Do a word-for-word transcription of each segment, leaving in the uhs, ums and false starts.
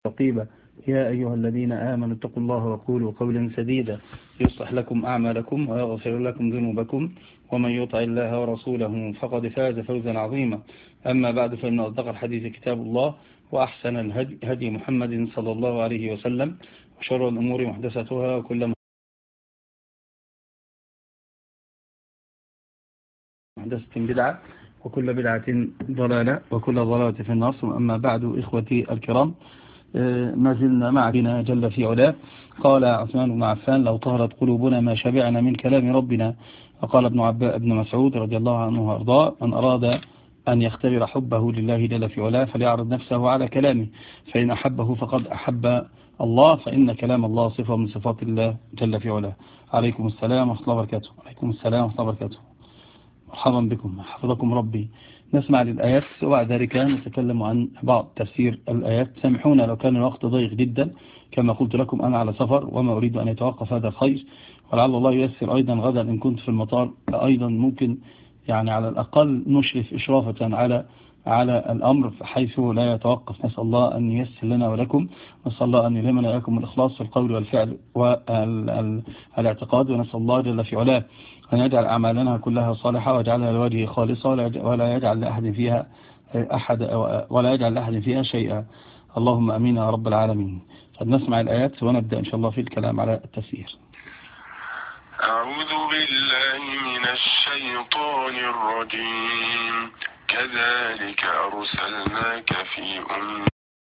رقيبا. يا أيها الذين آمنوا اتقوا الله وقولوا قولا سديدا يصلح لكم أعمالكم ويغفر لكم ذنوبكم ومن يطع الله ورسوله فقد فاز فوزا عظيما. أما بعد، فإن أصدق الحديث كتاب الله، وأحسن الهدي هدي محمد صلى الله عليه وسلم، وشر الأمور محدثاتها، وكل محدثة بدعة، وكل بدعة ضلالة، وكل ضلالة في النار. أما بعد، إخوتي الكرام، ما زلنا معنا جل في علاه. قال عثمان بن عفان: لو طهرت قلوبنا ما شبعنا من كلام ربنا. وقال ابن عباس ابن مسعود رضي الله عنه وارضاه: من أراد أن يختبر حبه لله جل في علاه فليعرض نفسه على كلامه، فإن أحبه فقد أحب الله، فإن كلام الله صفة من صفات الله جل في علاه. عليكم السلام ورحمة الله وبركاته. عليكم السلام ورحمة الله وبركاته. مرحبا بكم، حفظكم ربي. نسمع للآيات وبعد ذلك نتكلم عن بعض تفسير الآيات. سامحونا لو كان الوقت ضيق جدا، كما قلت لكم أنا على سفر وما أريد أن يتوقف هذا الخير، ولعل الله ييسر أيضا غدا إن كنت في المطار أيضا ممكن يعني على الأقل نشرف إشرافة على على الأمر حيث لا يتوقف. نسأل الله أن ييسر لنا ولكم، نسأل الله أن يلهمنا وإياكم الإخلاص في القول والفعل والاعتقاد، ونسأل الله جل في علاه أن يجعل أعمالنا كلها صالحة ويجعلها لوجهه خالصة، ولا يجعل لأحد فيها أحد ولا يجعل لأحد فيها شيئا. اللهم أمين يا رب العالمين. فنسمع الآيات ونبدأ إن شاء الله في الكلام على التفسير. أعوذ بالله من الشيطان الرجيم. كذلك أرسلناك في أمة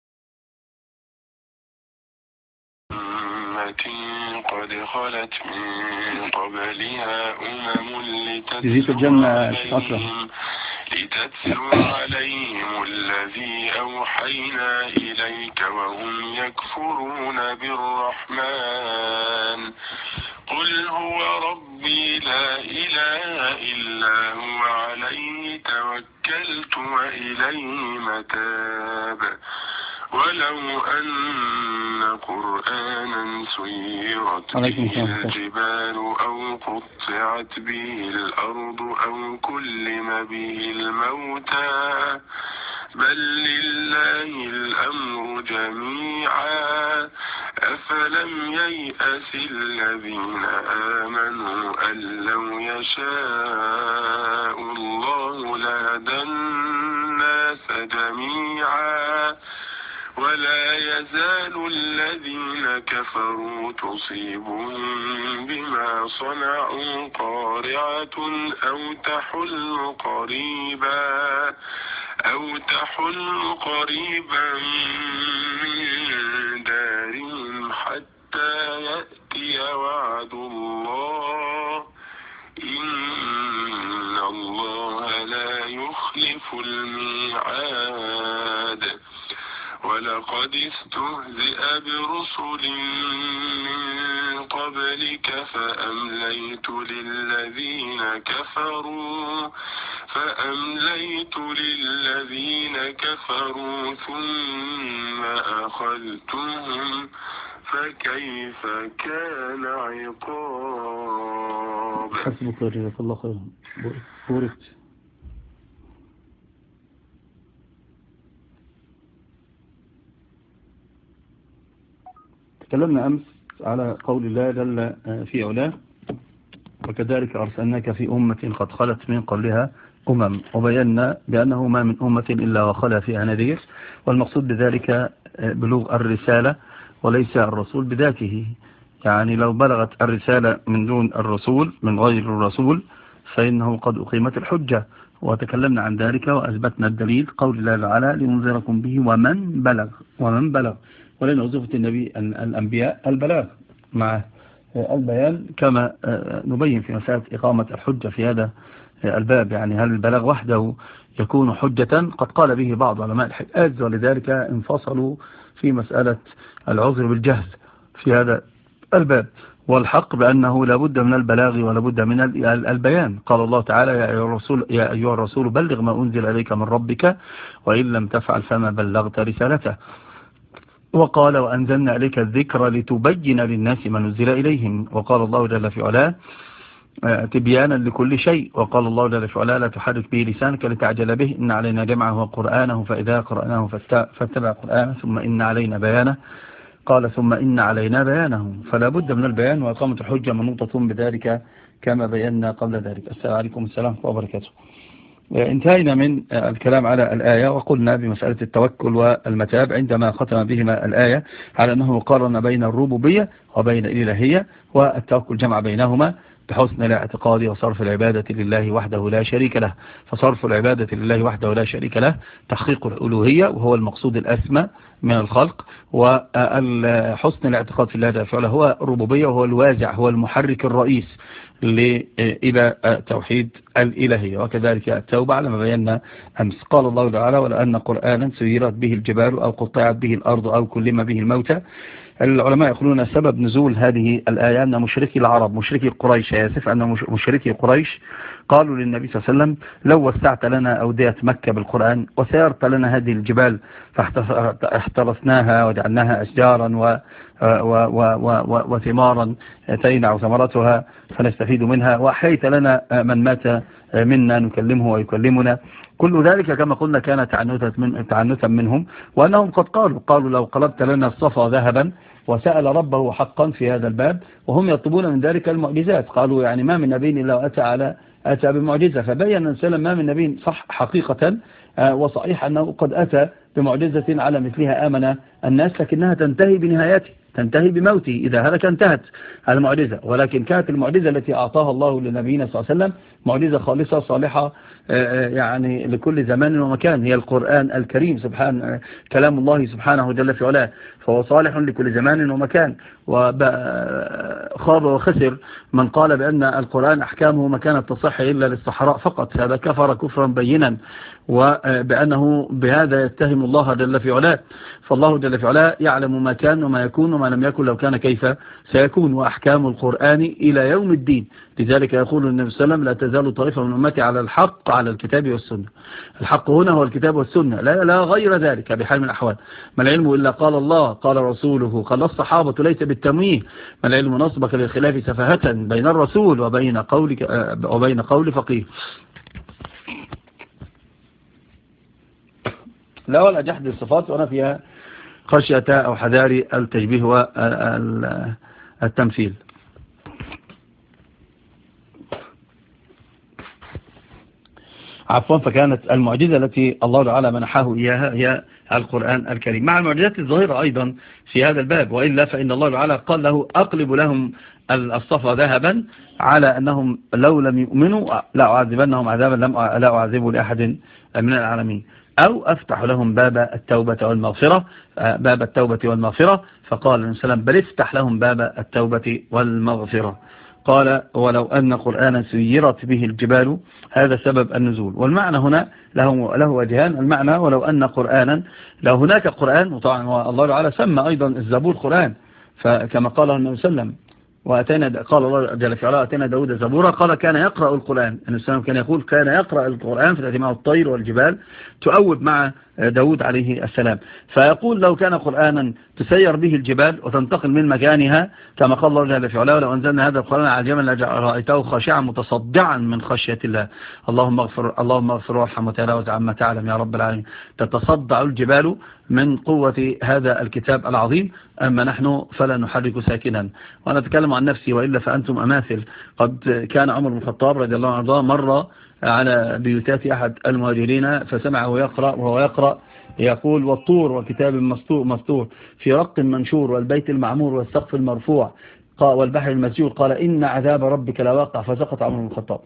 قد خلت من قبلها أمم لتتلو عليهم الذي أوحينا إليك وهم يكفرون بالرحمن. قل هو ربي لا إله إلا هو عليه توكلت وإليه متاب. ولو أن قرآنا سيرت به الجبال أو قطعت به الأرض أو كلم به الموتى بل لله الأمر جميعا. أفلم ييأس الذين آمنوا أن لو يشاء الله لهدى الناس جميعا. ولا يزال الذين كفروا تصيبهم بما صنعوا قارعة أو تحل قريبا أو تحل قريبا من دارهم حتى يأتي وعد الله. إن الله لا يخلف الميعاد. ولقد استهزئ برسل من قبلك فأمليت للذين كفروا فأمليت للذين كفروا ثم أخذتهم فكيف كان عقاب. حسبك جزاك الله خيرا. بوركت. تكلمنا أمس على قول الله جل في علاه: وكذلك أرسلناك في أمة قد خلت من قبلها أمم، وبينا بأنه ما من أمة إلا وخلا فيها نذير، والمقصود بذلك بلوغ الرسالة وليس الرسول بذاته. يعني لو بلغت الرسالة من دون الرسول من غير الرسول فإنه قد أقيمت الحجة، وتكلمنا عن ذلك وأثبتنا الدليل قول الله تعالى: لننذركم به ومن بلغ ومن بلغ. ولن وظيفة النبي الأنبياء البلاغ مع البيان، كما نبين في مسألة إقامة الحجة في هذا الباب. يعني هل البلاغ وحده يكون حجة؟ قد قال به بعض علماء الحجاز، ولذلك انفصلوا في مسألة العذر بالجهل في هذا الباب. والحق بأنه لابد من البلاغ ولابد من البيان. قال الله تعالى: يا أيها الرسول, يا أيها الرسول بلغ ما أنزل إليك من ربك وإن لم تفعل فما بلغت رسالته. وقال: وأنزلنا عليك الذكر لتبين للناس ما نزل إليهم. وقال الله جل في علاه: تبيانا لكل شيء. وقال الله جل وعلا لا تحرك به لسانك لتعجل به إن علينا جمعه وقرآنه فإذا قرأناه فاتبع قرآنه ثم إن علينا بيانه. قال ثم إن علينا بيانه، فلا بد من البيان وإقامة الحجة منوطة بذلك كما بينا قبل ذلك. السلام عليكم السلام وبركاته. انتهينا من الكلام على الآية وقلنا بمسألة التوكل والمتاب عندما ختم بهما الآية على أنه قارن بين الربوبية وبين الإلهية، والتوكل جمع بينهما بحسن الاعتقاد وصرف العبادة لله وحده لا شريك له. فصرف العبادة لله وحده لا شريك له تحقيق الألوهية وهو المقصود الأسمى من الخلق، وحسن الاعتقاد في الله جل وعلا هو الربوبية وهو الوازع هو المحرك الرئيس إلى توحيد الإلهية. وكذلك التوبة على ما بينا أمس. قال الله تعالى ولأن قرآنا سيرت به الجبال أو قطعت به الأرض أو كلم به الموتى. العلماء يقولون سبب نزول هذه الآية أن مشركي العرب مشركي قريش ياسف أن مشركي قريش قالوا للنبي صلى الله عليه وسلم لو وسعت لنا أودية مكة بالقرآن وسيرت لنا هذه الجبال فاحترسناها وجعلناها أشجارا و وثمارا تينع ثمرتها فنستفيد منها، وأحييت لنا من مات منا نكلمه ويكلمنا. كل ذلك كما قلنا كان تعنتا منهم، وأنهم قد قالوا قالوا لو قلبت لنا الصفا ذهبا، وسأل ربه حقا في هذا الباب وهم يطلبون من ذلك المعجزات. قالوا يعني ما من نبي إلا وأتى على أتى بمعجزة، فبين أن سلم ما من نبي صح حقيقة وصحيح أنه قد أتى بمعجزة على مثلها آمن الناس، لكنها تنتهي بنهايته تنتهي بموته. إذا هلك انتهت المعجزة، ولكن كانت المعجزة التي أعطاها الله لنبينا صلى الله عليه وسلم معجزة خالصة صالحة يعني لكل زمان ومكان، هي القرآن الكريم سبحان كلام الله سبحانه جل في علاه، فهو صالح لكل زمان ومكان. وخاب وخسر من قال بأن القرآن أحكامه ما كانت تصح إلا للصحراء فقط، هذا كفر كفرا بينا، وبأنه بهذا يتهم الله جل في علاه. فالله جل في علاه يعلم ما كان وما يكون وما لم يكن لو كان كيف سيكون، وأحكام القرآن إلى يوم الدين. لذلك يقول النبي صلى الله عليه وسلم لا تزال طائفة من أمتي على الحق على الكتاب والسنة. الحق هنا هو الكتاب والسنة، لا, لا غير ذلك بحال من الأحوال. ما العلم إلا قال الله قال رسوله قال الصحابة ليس بالتمويه. ما العلم نصبك للخلاف سفاهة بين الرسول وبين قول وبين قول فقيه. لا ولا جحد الصفات وأنا فيها خشية أو حذار التشبيه والتمثيل. عفوا. فكانت المعجزة التي الله تعالى منحه إياها هي القرآن الكريم، مع المعجزات الظاهرة أيضا في هذا الباب. وإلا فإن الله تعالى قال له أقلب لهم الصفا ذهبا على أنهم لو لم يؤمنوا لا أعذبنهم عذابا لم لا أعذبه لأحد من العالمين، أو أفتح لهم باب التوبة والمغفرة باب التوبة والمغفرة. فقال النبي صلى الله عليه وسلم بل افتح لهم باب التوبة والمغفرة. قال ولو أن قرآنا سيرت به الجبال، هذا سبب النزول. والمعنى هنا له له وجهان. المعنى ولو أن قرآنا، لو هناك قرآن، وطبعا الله تعالى سمى أيضا الزبور قرآن، فكما قال النبي صلى الله عليه وسلم وأتينا قال الله جل في علاه أتينا داود زبورا، قال كان يقرأ القرآن. النبي صلى الله عليه وسلم كان يقول كان يقرأ القرآن فتأتي معه الطير والجبال تؤوب مع داود عليه السلام. فيقول لو كان قرآنا تسير به الجبال وتنتقل من مكانها كما قال الله جل في علاه لو أنزلنا هذا القرآن على جبل لرأيته خاشعا متصدعا من خشية الله. اللهم اغفر اللهم اغفر وارحم وتجاوز عما تعلم يا رب العالمين. تتصدع الجبال من قوة هذا الكتاب العظيم، أما نحن فلا نحرك ساكنا. وأنا أتكلم عن نفسي وإلا فأنتم أماثل. قد كان عمر بن الخطاب رضي الله عنه مر على بيوتات أحد المهاجرين فسمعه يقرأ وهو يقرأ يقول والطور وكتاب مسطور في رق منشور والبيت المعمور والسقف المرفوع والبحر المسجور، قال إن عذاب ربك لواقع، فسقط عمر بن الخطاب.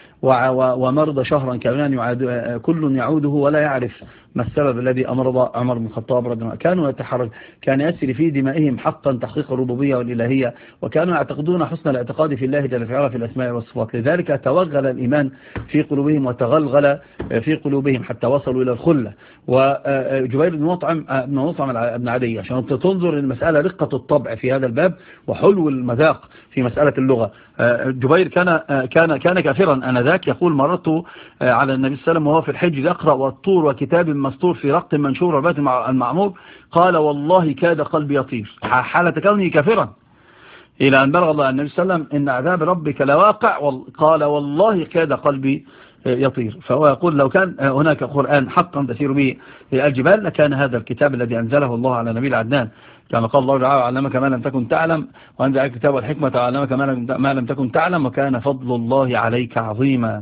ومرض شهرا كاملا يعاد كل يعوده ولا يعرف ما السبب الذي أمرض عمر بن الخطاب رضي الله عنه. كانوا يتحرك كان يسري في دمائهم حقا تحقيق الربوبية والإلهية، وكانوا يعتقدون حسن الاعتقاد في الله جل وعلا في الأسماء والصفات. لذلك توغل الإيمان في قلوبهم وتغلغل في قلوبهم حتى وصلوا إلى الخلة. وجبير بن مطعم بن مطعم بن عدي عشان تنظر المسألة رقة الطبع في هذا الباب وحلو المذاق في مسألة اللغة. جبير كان كان كان كافرا انذاك، يقول مررت على النبي صلى الله عليه وسلم وهو في الحج يقرأ والطور وكتاب مسطور في رق منشور والبيت المعمور، قال والله كاد قلبي يطير حالة كونه كافرا. إلى أن بلغ الله النبي صلى الله عليه وسلم إن عذاب ربك لواقع، قال والله كاد قلبي يطير. فهو يقول لو كان هناك قرآن حقا تسير به الجبال لكان هذا الكتاب الذي أنزله الله على نبي العدنان، كما قال الله تعالى علمك ما لم تكن تعلم وأنزل الكتاب والحكمة وعلمك ما لم تكن تعلم وكان فضل الله عليك عظيما.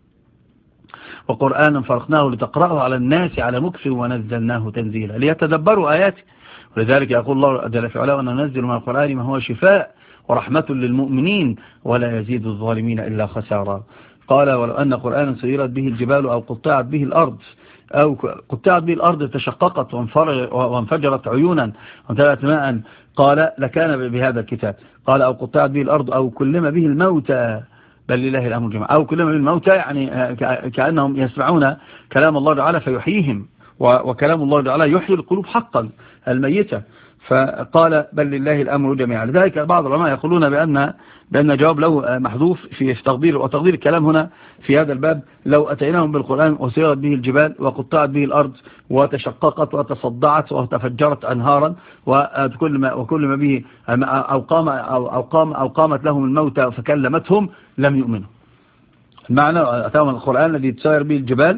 وقرآنا فرقناه لتقرأه على الناس على مكث ونزلناه تنزيلا ليتدبروا آياته. ولذلك يقول الله جل في علاه وننزل من القرآن ما هو شفاء ورحمة للمؤمنين ولا يزيد الظالمين إلا خسارا. قال ولو أن قرآنا سيرت به الجبال أو قطعت به الأرض أو قطعت به الأرض تشققت وانفجرت عيونا وامتلأت ماء قال لكان بهذا الكتاب. قال أو قطعت به الأرض أو كلم به الموتى بل لله الأمر جميعا. أو كلم به الموتى يعني كأنهم يسمعون كلام الله تعالى فيحييهم، وكلام الله تعالى يحيي القلوب حقا الميتة. فقال بل لله الأمر جميعا. لذلك بعض العلماء يقولون بأن بأن جواب له محذوف في تقدير، وتقدير الكلام هنا في هذا الباب لو أتيناهم بالقرآن وسيرت به الجبال وقطعت به الأرض وتشققت وتصدعت وتفجرت أنهارا وكل ما وكل ما به أو قام أو قام أو قامت لهم الموتى فكلمتهم لم يؤمنوا. المعنى أتاهم القرآن الذي تسير به الجبال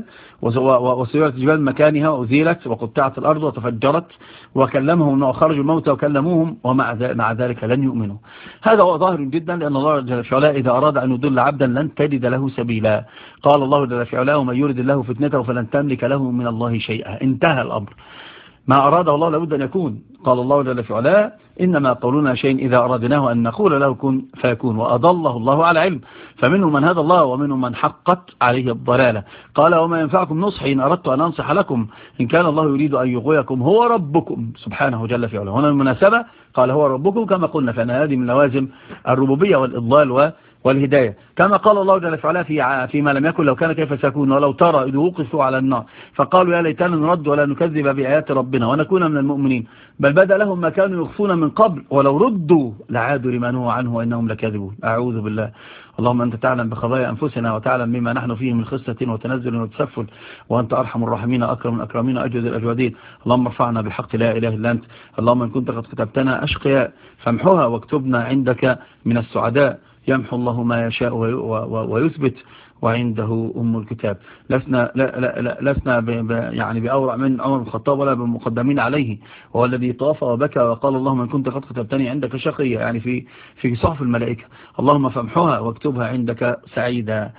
وسيرت الجبال مكانها وأزيلت وقطعت الأرض وتفجرت وكلمهم وخرجوا الموتى وكلموهم ومع ذلك لن يؤمنوا. هذا هو ظاهر جدا لأن الله جل في علاه إذا أراد أن يضل عبدا لن تجد له سبيلا. قال الله جل في علاه ومن يرد الله فتنته فلن تملك له من الله شيئا. انتهى الأمر، ما أراده الله لابد أن يكون. قال الله جل في علاه إنما قولنا شيء إذا أردناه أن نقول له كن فيكون، وأضله الله على علم فمنهم من هدى الله ومنهم من حقت عليه الضلالة. قال وما ينفعكم نصحي إن أردت أن أنصح لكم إن كان الله يريد أن يغويكم هو ربكم سبحانه جل في علاه. هنا المناسبة قال هو ربكم كما قلنا، فأن هذه من لوازم الربوبية والإضلال والهداية. كما قال الله جل وعلا في فيما لم يكن لو كان كيف سيكون ولو ترى إذ وقفوا على النار فقالوا يا ليتنا نرد ولا نكذب بآيات ربنا ونكون من المؤمنين بل بدا لهم ما كانوا يخفون من قبل ولو ردوا لعادوا لما نهوا عنه وإنهم لكاذبون. أعوذ بالله. اللهم أنت تعلم بخبايا أنفسنا وتعلم مما نحن فيه من خصة وتنزل وتسفل وأنت أرحم الراحمين أكرم الأكرمين أجود الأجودين. اللهم ارفعنا بحق لا إله إلا أنت. اللهم إن كنت قد كتبتنا أشقياء فامحوها واكتبنا عندك من السعداء. يمحو الله ما يشاء ويثبت وعنده أم الكتاب. لسنا لا لا لا لسنا ب يعني بأورع من عمر بن الخطاب ولا بمقدمين عليه، وهو الذي طاف وبكى وقال اللهم إن كنت قد كتبتني عندك شقيا يعني في في صحف الملائكة اللهم فامحوها واكتبها عندك سعيدا.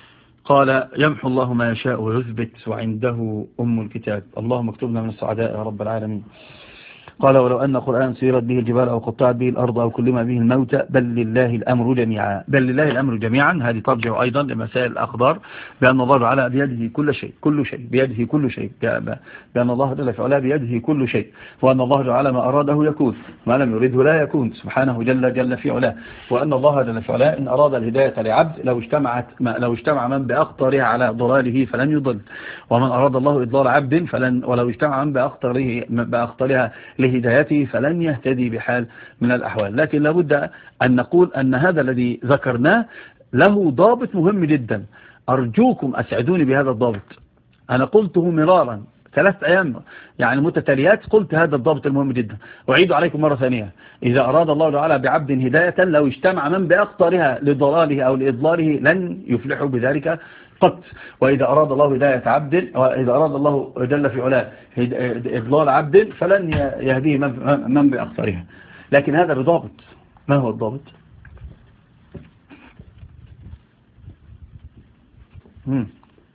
قال يمحو الله ما يشاء ويثبت وعنده أم الكتاب. اللهم اكتبنا من السعداء يا رب العالمين. قال ولو أن قرآن سيرت به الجبال أو قطعت به الأرض أو كلم به الموتى بل لله الأمر جميعا. بل لله الأمر جميعا هذه ترجع أيضا لمسائل الأقدار بأن الله تعالى بيده كل شيء كل شيء بيده كل شيء بأن الله جل في علاه بيده كل شيء وأن الله تعالى ما أراده يكون ما لم يريده لا يكون سبحانه جل جل في علاه. وأن الله جل في علاه إن أراد الهداية لعبد لو اجتمعت لو اجتمع من بأقطارها على ضلاله فلن يضل، ومن أراد الله إضلال عبد فلن ولو اجتمع من بأقطاره بأقطارها لهدايته فلن يهتدي بحال من الأحوال. لكن لابد أن نقول أن هذا الذي ذكرناه له ضابط مهم جدا. أرجوكم أسعدوني بهذا الضابط. أنا قلته مرارا ثلاث أيام يعني متتاليات قلت هذا الضابط المهم جدا. أعيد عليكم مرة ثانية. إذا أراد الله تعالى بعبد هداية لو اجتمع من بأقطارها لضلاله أو لإضلاله لن يفلحوا بذلك قط. وإذا أراد الله هداية عبد وإذا أراد الله جل في علاه إضلال عبد فلن يهديه من بأقطارها. لكن هذا الضابط ما هو الضابط؟ مم.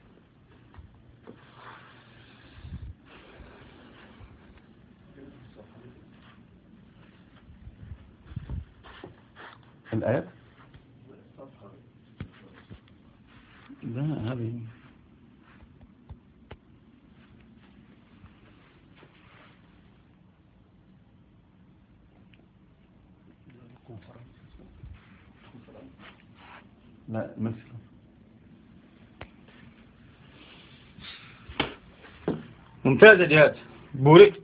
الآيات لا هذه لا مثل ممتازة جهاد بوركت.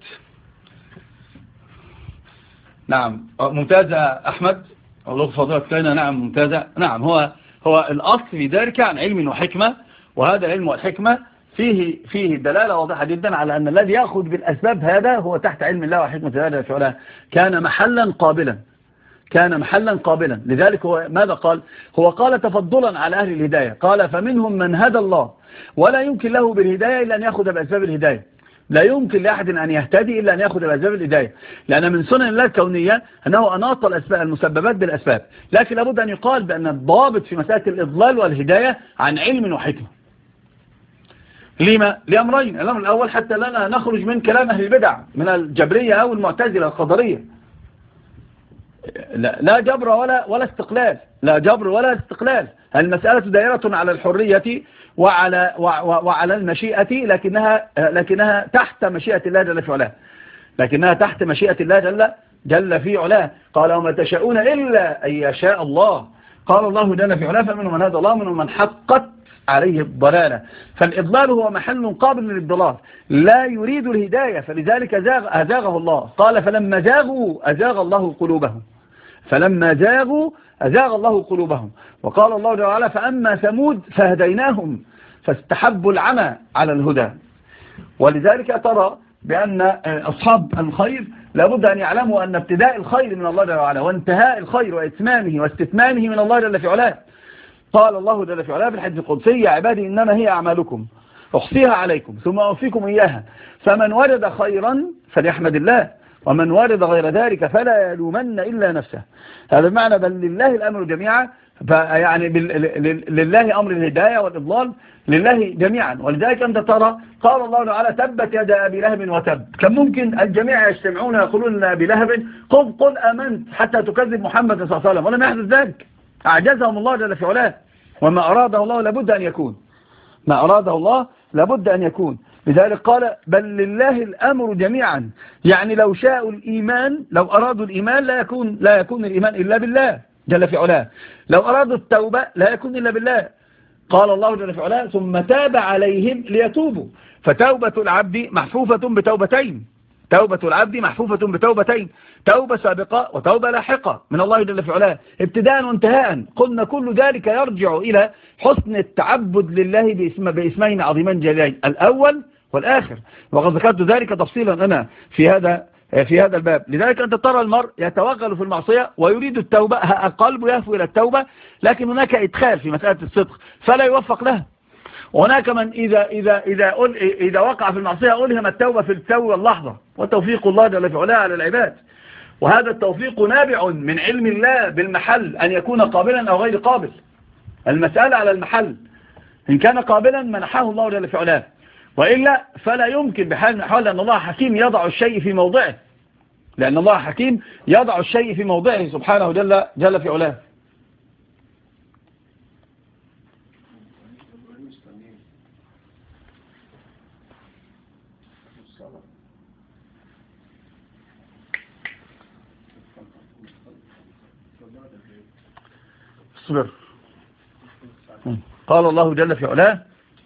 نعم ممتازة أحمد الله فضيلة كينا. نعم ممتازة. نعم هو هو الأصل في ذلك عن علم وحكمة، وهذا العلم والحكمة فيه فيه دلالة واضحة جدا على أن الذي يأخذ بالأسباب هذا هو تحت علم الله وحكمة الله جل وعلا كان محلا قابلا كان محلا قابلا. لذلك هو ماذا قال؟ هو قال تفضلا على أهل الهداية، قال فمنهم من هدى الله ولا يمكن له بالهداية إلا أن يأخذ بأسباب الهداية. لا يمكن لأحد أن يهتدي إلا أن يأخذ بأسباب الهداية، لأن من سنن الله الكونية أنه أناط الأسباب المسببات بالأسباب. لكن لابد أن يقال بأن الضابط في مسألة الإضلال والهداية عن علم وحكمة. لما؟ لأمرين. الأمر الأول حتى لا نخرج من كلام أهل البدع من الجبرية أو المعتزلة القدرية. لا, لا جبر ولا ولا استقلال، لا جبر ولا استقلال. المسألة دائرة على الحرية وعلى وعلى المشيئة، لكنها لكنها تحت مشيئة الله جل في علاه، لكنها تحت مشيئة الله جل جل في علاه. قال وما تشاءون إلا أن يشاء الله. قال الله جل في علاه فمنهم من هدى الله ومنهم من حقت عليه الضلالة. فالإضلال هو محل قابل للضلال، لا يريد الهداية، فلذلك أزاغه الله. قال فلما زاغوا أزاغ الله قلوبهم، فلما زاغوا أزاغ الله قلوبهم. وقال الله جل وعلا فأما ثمود فهديناهم فاستحبوا العمى على الهدى. ولذلك ترى بأن أصحاب الخير لابد أن يعلموا أن ابتداء الخير من الله جل وعلا وانتهاء الخير وإتمامه واستتمامه من الله جل في علاه. قال الله جل في علاه في الحديث القدسي يا عبادي إنما هي أعمالكم أحصيها عليكم ثم أوفيكم إياها فمن وجد خيرا فليحمد الله ومن وجد غير ذلك فلا يلومن إلا نفسه. هذا المعنى بل لله الأمر جميعا، يعني لله أمر الهداية والإضلال لله جميعا. ولذلك أنت ترى قال الله تعالى تبت يد أبي لهب وتب. كان ممكن الجميع يجتمعون يقولون لأبي لهب قل قل آمنت حتى تكذب محمد صلى الله عليه وسلم، ولم يحدث ذلك. أعجزهم الله جل في علاه، وما أراده الله لابد أن يكون، ما أراده الله لابد أن يكون. لذلك قال بل لله الأمر جميعا، يعني لو شاءوا الإيمان، لو أرادوا الإيمان لا يكون لا يكون الإيمان إلا بالله جل في علاه. لو أرادوا التوبة لا يكون إلا بالله. قال الله جل في علاه ثم تاب عليهم ليتوبوا. فتوبة العبد محفوفة بتوبتين، توبة العبد محفوفة بتوبتين، توبة سابقة وتوبة لاحقة من الله جل في علاه ابتداء وانتهاء. قلنا كل ذلك يرجع إلى حسن التعبد لله باسم باسمين عظيمان جليلين الأول والآخر، وقد ذكرت ذلك تفصيلا أنا في هذا في هذا الباب. لذلك أنت ترى المرء يتوغل في المعصية ويريد التوبة، القلب يهفو إلى التوبة، لكن هناك إدخال في مسألة الصدق فلا يوفق لها. وهناك من إذا إذا إذا إذا وقع في المعصية ألهم التوبة في التو واللحظة، وتوفيق الله جل في علاه على العباد. وهذا التوفيق نابع من علم الله بالمحل أن يكون قابلا أو غير قابل. المسألة على المحل، إن كان قابلا منحه الله جل في علاه، وإلا فلا يمكن بحال من الأحوال، لأن الله حكيم يضع الشيء في موضعه، لأن الله حكيم يضع الشيء في موضعه سبحانه جل جل في علاه. اصبر. قال الله جل في علاه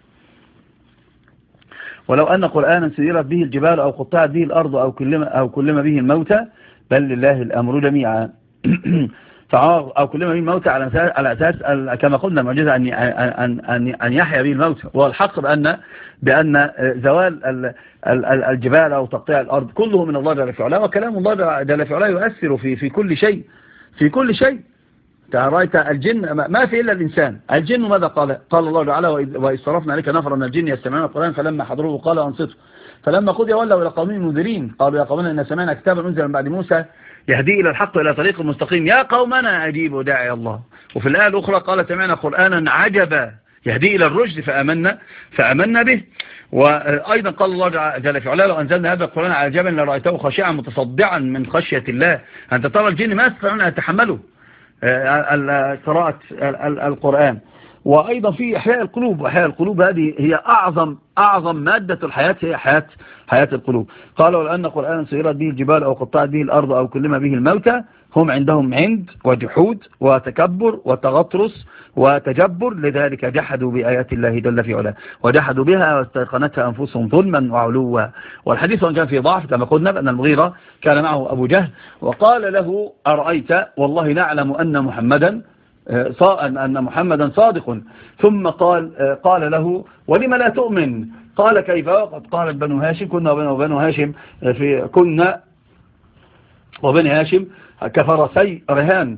ولو أن قرآنا سيرت به الجبال أو قطعت به الأرض أو كلم, أو كلم به الموتى بل لله الأمر جميعا. أو كلم به الموتى على أساس, على أساس كما قلنا المعجزة أن, أن, أن, أن يحيى به الموتى. والحق بأن, بأن زوال الجبال أو تقطيع الأرض كله من الله جل في علاه، وكلام الله جل في علاه يؤثر في, في كل شيء في كل شيء. رأيت الجن ما في إلا الإنسان. الجن ماذا قال؟ قال الله تعالى وإذ صرفنا عليك نفرا من الجن يستمعون القرآن فلما حضروه قال أنصتوا فلما قضي ولوا إلى قومهم منذرين قالوا يا قومنا إن سمعنا كتابا أنزل من بعد موسى يهدي إلى الحق وإلى طريق المستقيم يا قومنا أجيبوا داعي الله. وفي الآية الأخرى قال سمعنا قرآنا عجبا يهدي إلى الرشد فآمنا فآمنا به. وأيضا قال الله جل في علاه لو أنزلنا هذا القرآن على جبل لرأيته خاشعا متصدعا من خشية الله. أنت ترى الجن ما يستطيعون أن يتحملوا قراءة القرآن. وأيضا في إحياء القلوب، وإحياء القلوب هذه هي أعظم أعظم مادة الحياة، هي حياة حياة القلوب. قالوا لأن قرآن سيرت به الجبال أو قطعت به الأرض أو كلم به الموتى هم عندهم عند وجحود وتكبر وتغطرس وتجبر، لذلك جحدوا بآيات الله جل في علاه وجحدوا بها واستيقنتها أنفسهم ظلما وعلوا. والحديث كان في ضعف كما قلنا بأن المغيرة كان معه أبو جهل وقال له أرأيت والله نعلم أن محمدا أن محمدا صادق. ثم قال قال له ولم لا تؤمن؟ قال كيف؟ وقد قالت بنو هاشم كنا وبنو بنو هاشم في كنا وبني هاشم كفرسي رهان،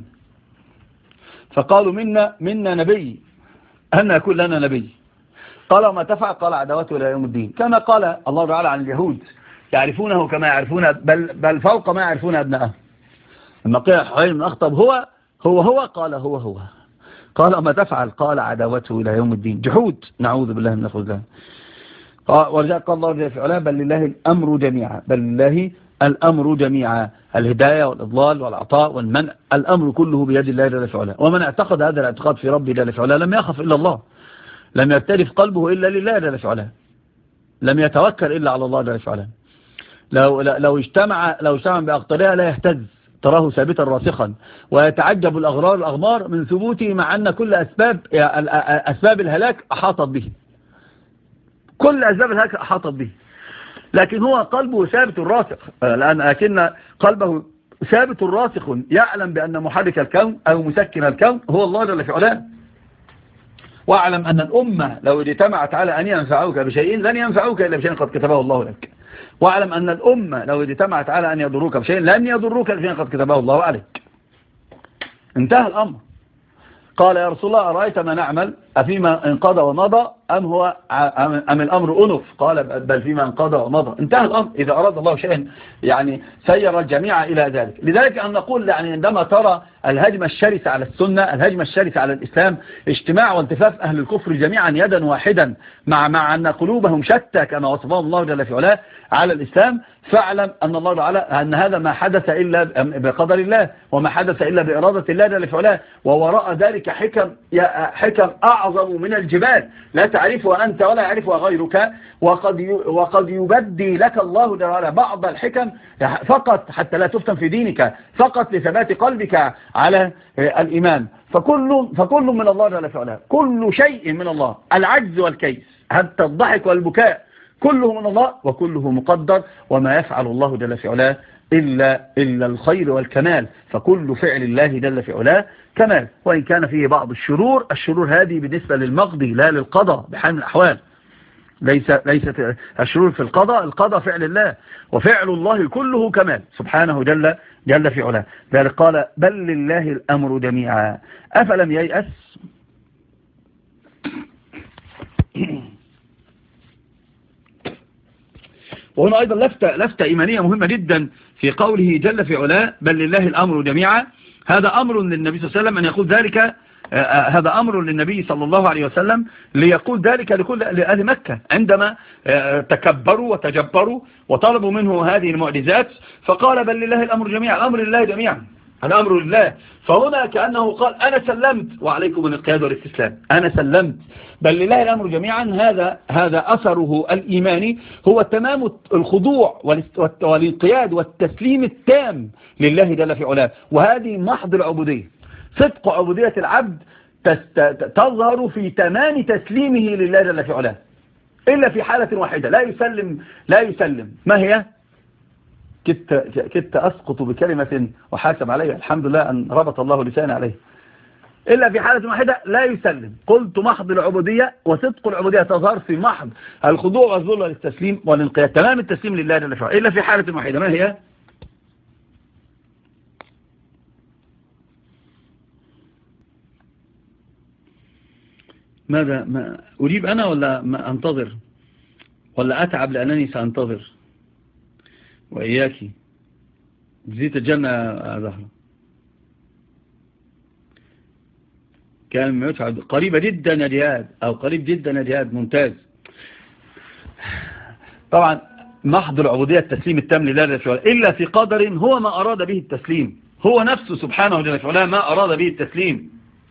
فقالوا منا منا نبي، أن يكون لنا نبي؟ قال ما تفعل؟ قال عداوته إلى يوم الدين، كما قال الله تعالى عن اليهود يعرفونه كما يعرفون بل, بل فوق ما يعرفون أبنائهم. لما قيل حيين من أخطب هو هو هو قال هو هو قال ما تفعل؟ قال عداوته إلى يوم الدين، جحود، نعوذ بالله من الخذلان. ورجاء قال الله جل في علاه بل لله الأمر جميعا، بل لله الأمر جميعا، الهداية والإضلال والعطاء والمنع، الأمر كله بيد الله جل في علاه. ومن اعتقد هذا الاعتقاد في ربه جل في علاه لم يخف إلا الله، لم يرتدف قلبه إلا لله جل في علاه، لم يتوكل إلا على الله جل في علاه. لو لو اجتمع لو اجتمع بأقطارها لا يهتز، تراه ثابتا راسخا، ويتعجب الأغرار الأغمار من ثبوته مع أن كل أسباب أسباب الهلاك أحاطت به، كل أسباب الهلاك أحاطت به، لكن هو قلبه ثابت راسخ، لأن لكن قلبه ثابت راسخ يعلم بأن محرك الكون أو مسكن الكون هو الله جل في علاه. واعلم أن الأمة لو اجتمعت على أن ينفعوك بشيء لن ينفعوك إلا بشيء قد كتبه الله لك. واعلم أن الأمة لو اجتمعت على أن يضروك بشيء لن يضروك إلا بشيء قد كتبه الله عليك. انتهى الأمر. قال يا رسول الله أرأيت ما نعمل أفيما انقضى ومضى أم هو أم الأمر أنف؟ قال بل فيما انقضى ومضى. انتهى الأمر. إذا أراد الله شيئا يعني سير الجميع إلى ذلك. لذلك أن نقول يعني عندما ترى الهجمة الشرسة على السنة، الهجمة الشرسة على الإسلام، اجتماع والتفاف أهل الكفر جميعا يدا واحدا مع مع أن قلوبهم شتى كما وصفهم الله جل في علاه على الإسلام، فاعلم أن الله تعالى أن هذا ما حدث إلا بقدر الله، وما حدث إلا بإرادة الله جل في علاه، ووراء ذلك حكم حكم أعظم من الجبال لا تعرفها أنت ولا يعرفها غيرك، وقد وقد يبدي لك الله جل وعلا بعض الحكم فقط حتى لا تفتن في دينك، فقط لثبات قلبك على الإيمان. فكل فكل من الله جل في علاه، كل شيء من الله، العجز والكيس حتى الضحك والبكاء كله من الله، وكله مقدر، وما يفعل الله جل في علاه إلا, إلا الخير والكمال. فكل فعل الله جل في علاه كمال، وإن كان فيه بعض الشرور، الشرور هذه بالنسبة للمقضي لا للقضاء بحال من الأحوال. ليس ليست الشرور في القضاء، القضاء فعل الله، وفعل الله كله كمال سبحانه جل جل في علاه. ذلك قال بل لله الأمر جميعا أفلم ييأس. وهنا أيضا لفتة, لفتة إيمانية مهمة جدا في قوله جل في علاه بل لله الأمر جميعا. هذا أمر للنبي صلى الله عليه وسلم أن يقول ذلك، هذا أمر للنبي صلى الله عليه وسلم ليقول ذلك لكل لأهل مكة عندما تكبروا وتجبروا وطلبوا منه هذه المعجزات، فقال بل لله الأمر جميعا، الأمر لله جميعا، الأمر لله. فهنا كأنه قال أنا سلمت وعليكم الانقياد والاستسلام، أنا سلمت. بل لله الأمر جميعا هذا هذا أثره الإيماني هو تمام الخضوع والانقياد والتسليم التام لله جل في علاه، وهذه محض العبودية. صدق عبودية العبد تظهر في تمام تسليمه لله جل في علاه، إلا في حالة واحدة لا يسلم لا يسلم ما هي؟ كدت كدت أسقط بكلمة وحاسب عليها، الحمد لله أن ربط الله لساني عليه. إلا في حالة واحدة لا يسلم. قلت محض العبودية وصدق العبودية تظهر في محض الخضوع والذل والاستسليم والانقياد، تمام التسليم لله جل في علاه، إلا في حالة واحدة ما هي؟ ماذا ما أجيب أنا ولا ما أنتظر ولا أتعب لأنني سأنتظر؟ وإياك جزيت الجنة يا زهرة. كان متعب قريبة جدا يا جهاد، أو قريب جدا يا جهاد، ممتاز. طبعا محض العبودية التسليم التام لله جل وعلا، إلا في قدر هو ما أراد به التسليم، هو نفسه سبحانه جل وعلا ما أراد به التسليم،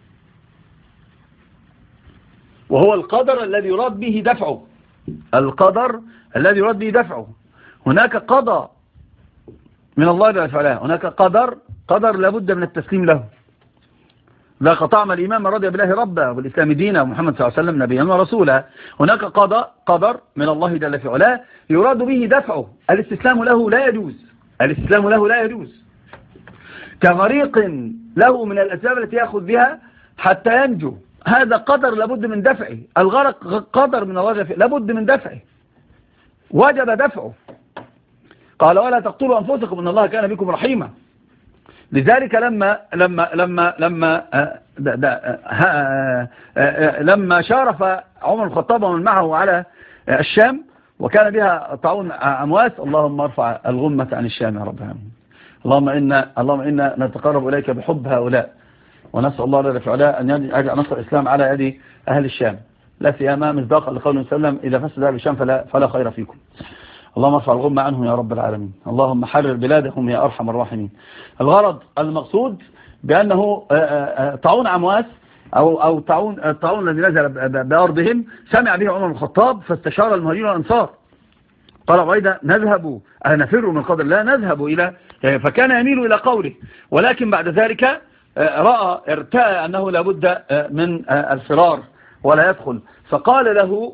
وهو القدر الذي يراد به دفعه، القدر الذي يراد به دفعه. هناك قضاء من الله جل وعلا، هناك قدر قدر لابد من التسليم له. لا قطعنا الإمام رضي بالله ربا وبالإسلام دينا ومحمد صلى الله عليه وسلم نبيا ورسولا. هناك قضاء قدر من الله جل وعلا يراد به دفعه، الاستسلام له لا يجوز، الاستسلام له لا يجوز كغريق له من الأسباب التي يأخذ بها حتى ينجو، هذا قدر لابد من دفعه. الغرق قدر من الله جل وعلا لابد من دفعه، وجب دفعه. قال ولا تقتلوا أنفسكم إن الله كان بكم رحيما. لذلك لما لما لما لما دا دا لما شارف عمر الخطاب ومن معه على الشام وكان بها طاعون أمواس، اللهم ارفع الغمة عن الشام يا رب العالمين. اللهم إنا اللهم إنا نتقرب إليك بحب هؤلاء، ونسأل الله جل وعلا أن يجعل نصر الإسلام على يد أهل الشام، لا سيما مصداقا لقوله صلى الله عليه وسلم إذا فسد أهل الشام فلا, فلا خير فيكم. اللهم ارفع الغمة عنهم يا رب العالمين، اللهم حرر بلادهم يا أرحم الراحمين. الغرض المقصود بأنه طاعون عمواس أو أو طاعون الطاعون الذي نزل بأرضهم سمع به عمر الخطاب فاستشار المهاجرين والأنصار، قال عبيدة نذهب نفر من قدر الله نذهب إلى، فكان يميل إلى قوله، ولكن بعد ذلك رأى ارتأى أنه لابد من الفرار ولا يدخل، فقال له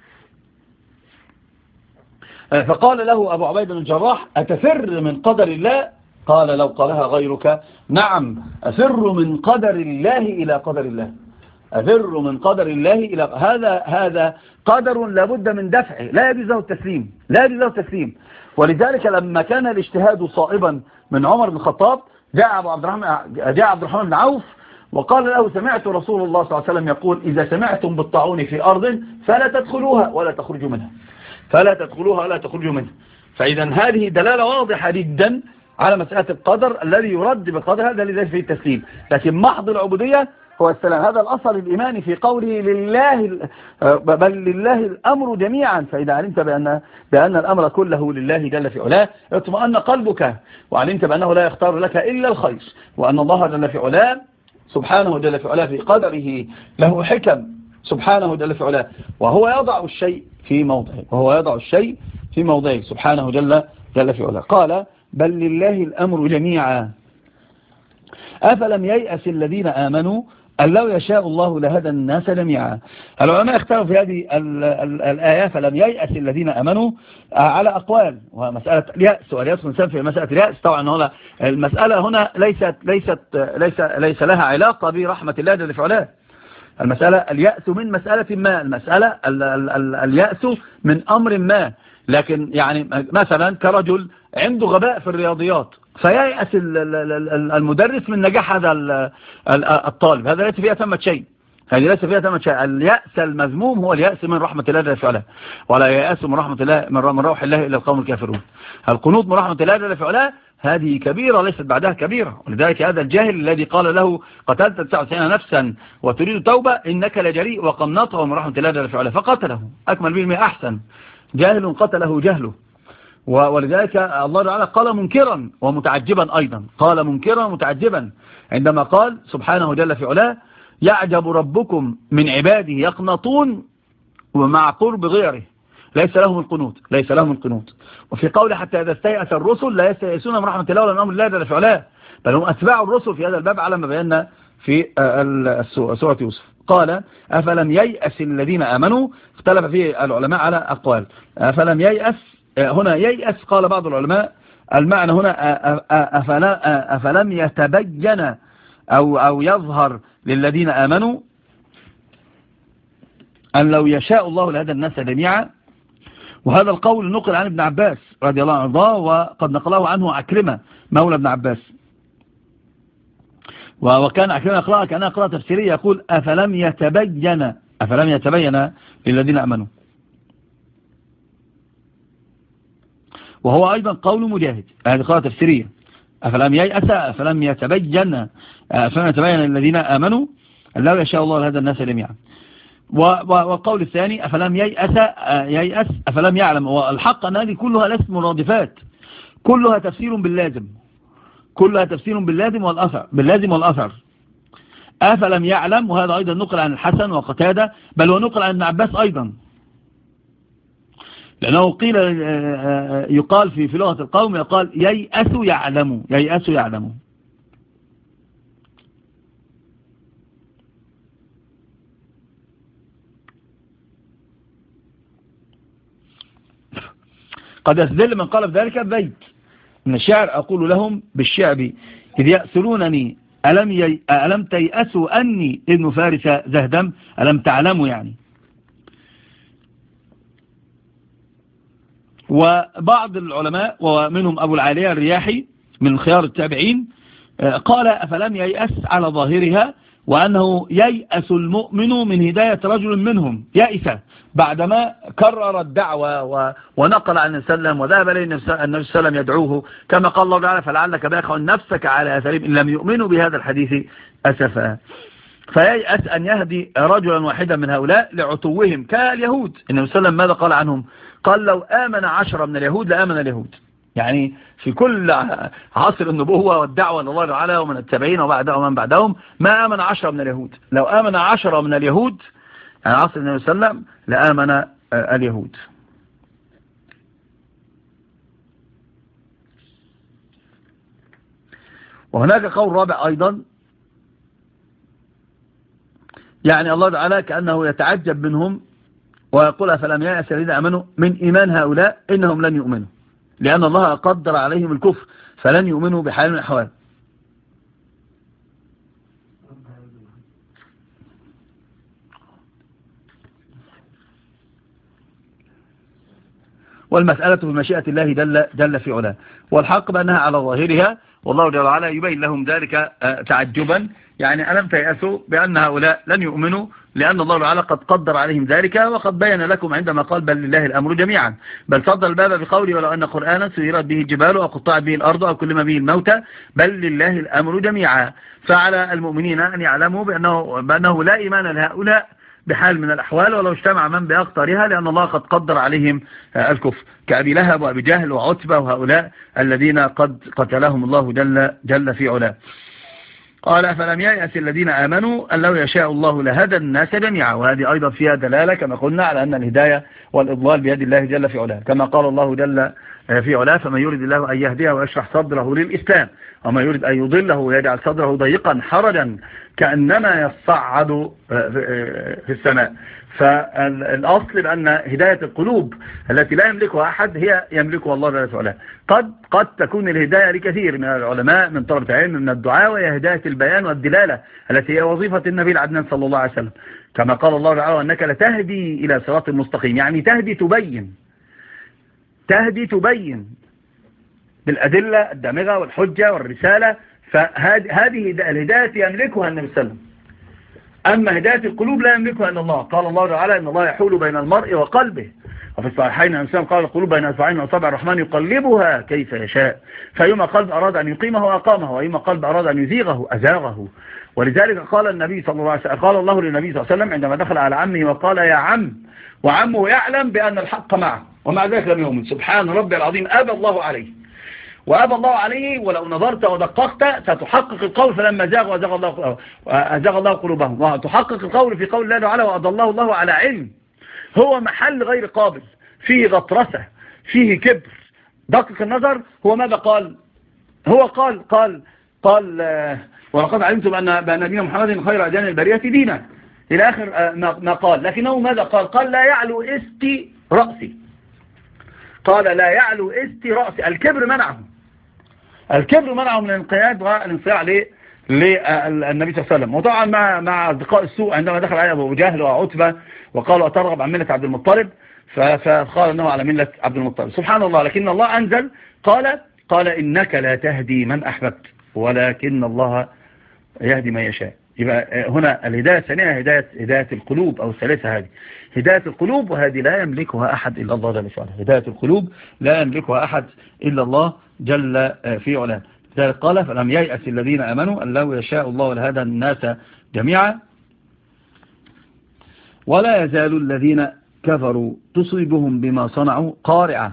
فقال له أبو عبيدة بن الجراح أتفر من قدر الله؟ قال لو قالها غيرك نعم أفر من قدر الله إلى قدر الله، أفر من قدر الله إلى هذا هذا قدر لابد من دفعه، لا يجوز له التسليم، لا يجوز له التسليم. ولذلك لما كان الاجتهاد صائبا من عمر بن الخطاب جاء أبو عبد الرحمن جاء عبد الرحمن بن عوف وقال له سمعت رسول الله صلى الله عليه وسلم يقول إذا سمعتم بالطاعون في أرض فلا تدخلوها ولا تخرجوا منها، فلا تدخلوها ولا تخرجوا منها. فإذا هذه دلالة واضحة جدا على مسألة القدر الذي يرد بقدر هذا الذي فيه التسليم، لكن محض العبودية هو السلام. هذا الأصل الإيماني في قوله لله بل لله الأمر جميعا، فإذا علمت بأن, بأن الأمر كله لله جل في علاه اطمأن قلبك، وعلمت بأنه لا يختار لك إلا الخير، وأن الله جل في علاه سبحانه جل في علاه في قدره له حكم سبحانه جل في علاه، وهو يضع الشيء في موضعه، وهو يضع الشيء في موضعه سبحانه جل جل في علاه. قال بل لله الأمر جميعا أفلم ييأس الذين آمنوا أن لو يشاء الله لهدى الناس جميعا. العلماء اختاروا في هذه الآية فلم ييأس الذين آمنوا على أقوال، ومسألة اليأس واليأس من في مسألة اليأس طبعا هنا المسألة هنا ليست ليست ليس ليس لها علاقة برحمة الله جل في علاه. المسألة اليأس من مسألة ما، المسألة ال ال ال اليأس من أمر ما، لكن يعني مثلا كرجل عنده غباء في الرياضيات فييأس المدرس من نجاح هذا الطالب، هذا ليس فيها ثمة شيء، هذه ليس فيها ثمة شيء. اليأس المذموم هو اليأس من رحمة الله جل وعلا، ولا ييأس من رحمة الله من روح الله إلا القوم الكافرون. القنوط من رحمة الله جل وعلا هذه كبيرة ليست بعدها كبيرة، ولذلك هذا الجاهل الذي قال له قتلت تسعة وتسعين نفسا وتريد توبة إنك لجريء وقنطه من رحمة الله جل وعلا فقتله أكمل به المئة أحسن، جاهل قتله جهله. ولذلك الله تعالى قال منكرا ومتعجبا أيضا، قال منكرا ومتعجبا عندما قال سبحانه جل في علاه يعجب ربكم من عباده يقنطون ومع قرب غيره ليس لهم القنوت، ليس لهم القنوت. وفي قوله حتى إذا استيأس الرسل لا يستيأسون من رحمة الله ولا من أمر الله جل في علاه، بل هم أتباع الرسل في هذا الباب على ما بينا في سورة يوسف. قال أفلم ييأس الذين آمنوا، اختلف فيه العلماء على أقوال. أفلم ييأس هنا ييأس قال بعض العلماء المعنى هنا أفلم يتبين أو, أو يظهر للذين آمنوا أن لو يشاء الله لهدى الناس جميعا. وهذا القول نقل عن ابن عباس رضي الله عنه وقد نقله عنه عكرمة مولى ابن عباس، وكان عكرمة يقرأ كأنها قراءة تفسيرية يقول أفلم يتبين أفلم يتبين للذين آمنوا، وهو أيضا قول مجاهد هذه قراءة تفسيرية أفلم ييأس أفلم يتبين أفلم يتبين للذين آمنوا لو يشاء الله لهدى الناس جميعا. والقول الثاني أفلم ييأس ييأس أفلم يعلم. والحق أن هذه كلها ليست مرادفات، كلها تفسير باللازم، كلها تفسير باللازم والأثر باللازم والأثر. أفلم يعلم، وهذا أيضا نقل عن الحسن وقتادة، بل ونقل عن ابن عباس أيضا، لأنه قيل يقال في في لغة القوم يقال ييأس يعلم، ييأس يعلم. قد يستدل من قال بذلك بيت من الشعر أقول لهم بالشعب إذ يأسرونني ألم, ي... ألم تيأسوا أني ابن فارس زهدم، ألم تعلموا يعني. وبعض العلماء ومنهم أبو العالية الرياحي من خيار التابعين قال أفلم ييأس على ظاهرها وأنه ييأس المؤمن من هداية رجل منهم، يأس بعدما كرر الدعوة ونقل عن النبي صلى الله عليه وسلم وذهب إليه النبي صلى الله عليه وسلم يدعوه كما قال الله تعالى فلعلك باخع نفسك على آثارهم إن لم يؤمنوا بهذا الحديث أسفا. فييأس أن يهدي رجلا واحدا من هؤلاء لعتوهم كاليهود. النبي صلى الله عليه وسلم ماذا قال عنهم؟ قال لو آمن عشرة من اليهود لآمن اليهود. يعني في كل عصر النبوة والدعوة لله تعالى ومن التابعين وبعدهم ومن بعدهم ما آمن عشرة من اليهود. لو آمن عشرة من اليهود يعني عصر النبي صلى الله عليه وسلم لآمن اليهود. وهناك قول رابع أيضا، يعني الله تعالى كأنه يتعجب منهم ويقول فلم يأس الذين آمنوا من إيمان هؤلاء إنهم لن يؤمنوا لأن الله قدر عليهم الكفر فلن يؤمنوا بحال من الأحوال. والمسألة في مشيئة الله جل, جل في علاه، والحق بأنها على ظاهرها والله جل وعلا يبين لهم ذلك تعجبا. يعني ألم تيأسوا بأن هؤلاء لن يؤمنوا لأن الله تعالى قد قدر عليهم ذلك وقد بين لكم عندما قال بل لله الأمر جميعا، بل صد الباب بقوله ولو أن قرآنا سيرت به الجبال أو قطعت به الأرض أو كلم به الموتى بل لله الأمر جميعا. فعلى المؤمنين أن يعلموا بأنه, بأنه لا إيمان لهؤلاء بحال من الأحوال ولو اجتمع من بأقطارها لأن الله قد قدر عليهم الكفر كأبي لهب وأبي جهل وعتبة وهؤلاء الذين قد قتلهم الله جل, جل في علاه. قال فلم ييأس الذين آمنوا أن لو يشاء الله لهدى الناس جميعا. وهذه أيضا فيها دلالة كما قلنا على أن الهداية والإضلال بيد الله جل في علاه كما قال الله جل في علاه فمن يريد الله أن يهديه ويشرح صدره للإسلام وما يريد أن يضله ويجعل صدره ضيقا حرجا كأنما يصعد في السماء. فالأصل بأن هداية القلوب التي لا يملكها أحد هي يملكها الله جل وعلا. قد قد تكون الهداية لكثير من العلماء من طلبة العلم من الدعاء وهي هداية البيان والدلالة التي هي وظيفة النبي العدنان صلى الله عليه وسلم كما قال الله تعالى أنك لتهدي إلى صراط مستقيم، يعني تهدي تبين تهدي تبين بالأدلة الدامغة والحجة والرسالة. فهذه الهداية يملكها النبي صلى الله عليه وسلم، أما هداية القلوب لا يملكها إلا الله. قال الله تعالى إن الله يحول بين المرء وقلبه وفي الصحيحين عن سلم قال القلوب بين أصبعين من أصابع الرحمن يقلبها كيف يشاء فيما قلب أراد أن يقيمه أقامه ويما قلب أراد أن يزيغه أزاغه. ولذلك قال النبي صلى الله عليه وسلم قال الله للنبي صلى الله عليه وسلم عندما دخل على عمه وقال يا عم وعمه يعلم بأن الحق معه ومع ذلك لم يؤمن. سبحان ربي العظيم أبى الله عليه وأبى الله عليه ولو نظرت ودققت ستحقق القول فلما زاغ وزاغ الله أزاغ الله قلوبهم وتحقق القول في قول الله تعالى وأضله الله على علم. هو محل غير قابل فيه غطرسة فيه كبر. دقق النظر هو ماذا قال؟ هو قال قال قال ولقد علمتم أن بأن نبينا محمد خير أديان البرية دينا إلى آخر ما قال. لكنه ماذا قال؟ قال لا يعلو استي رأسي. قال لا يعلو استي رأسي. الكبر منعه الكبر منعه من الانقياد والانصياع للنبي صلى الله عليه وسلم. وطبعا مع مع أصدقاء السوء عندما دخل عليه أبو جهل وعتبة وقالوا أترغب عن ملة عبد المطلب فقال أنه على ملة عبد المطلب. سبحان الله. لكن الله أنزل قال قال إنك لا تهدي من أحببت ولكن الله يهدي من يشاء. يبقى هنا الهداية الثانية هداية هداية القلوب أو الثالثة هذه هداية القلوب وهذه لا يملكها أحد إلا الله جل وعلا. هداية القلوب لا يملكها أحد إلا الله جل في علاه. لذلك قال فلم ييأس الذين آمنوا أن لو يشاء الله لهدى الناس جميعا ولا يزال الذين كفروا تصيبهم بما صنعوا قارعة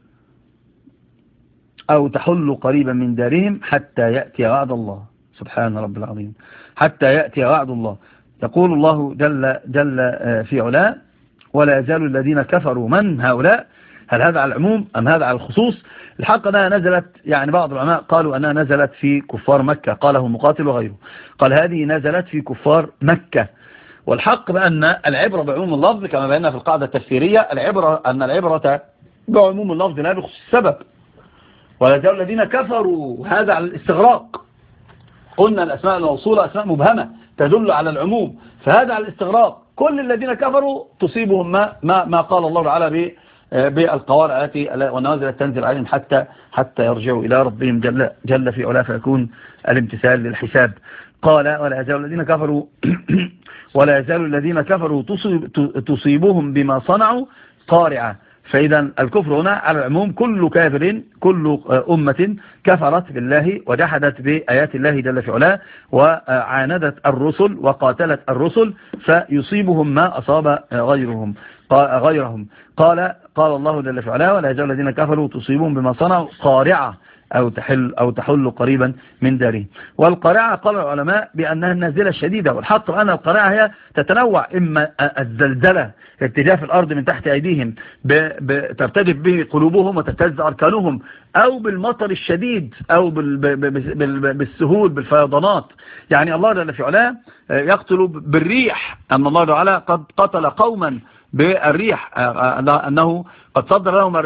أو تحل قريبا من دارهم حتى يأتي وعد الله. سبحان رب العظيم. حتى يأتي وعد الله. يقول الله جل, جل في علاه ولا يزال الذين كفروا من هؤلاء. هل هذا على العموم أم هذا على الخصوص؟ الحق أنها نزلت يعني بعض العلماء قالوا أنها نزلت في كفار مكة قاله مقاتل وغيره قال هذه نزلت في كفار مكة. والحق بأن العبرة بعموم اللفظ كما بينا في القاعدة التفسيرية العبرة أن العبرة بعموم اللفظ لا بخصوص السبب. ولا يزال الذين كفروا هذا على الاستغراق. قلنا الأسماء الموصولة أسماء مبهمة تدل على العموم فهذا على الاستغراق. كل الذين كفروا تصيبهم ما, ما, ما قال الله تعالى به بالقوارع التي والنوازل التي تنزل عليهم حتى حتى يرجعوا إلى ربهم جل, جل في علاه، فيكون الامتثال للحساب. قال ولا يزال الذين كفروا ولا يزال الذين كفروا تصيب تصيبهم بما صنعوا قارعة. فإذا الكفر هنا على العموم، كل كافر كل أمة كفرت بالله وجحدت بآيات الله جل في علاه وعاندت الرسل وقاتلت الرسل، فيصيبهم ما أصاب غيرهم غيرهم قال قال الله جل في علاه ولا يزال الذين كفروا تصيبهم بما صنعوا قارعة أو تحل أو تحل قريبا من داره. والقارعة قال العلماء بأنها النازلة الشديدة، والحق أن القارعة هي تتنوع، إما الزلزلة ارتجاف الأرض من تحت أيديهم ترتجف به قلوبهم وتهتز أركانهم، أو بالمطر الشديد، أو بالسهول بالفيضانات. يعني الله جل في علاه يقتل بالريح، أن الله تعالى قد قتل قوما بالريح، أنه قد صدر لهم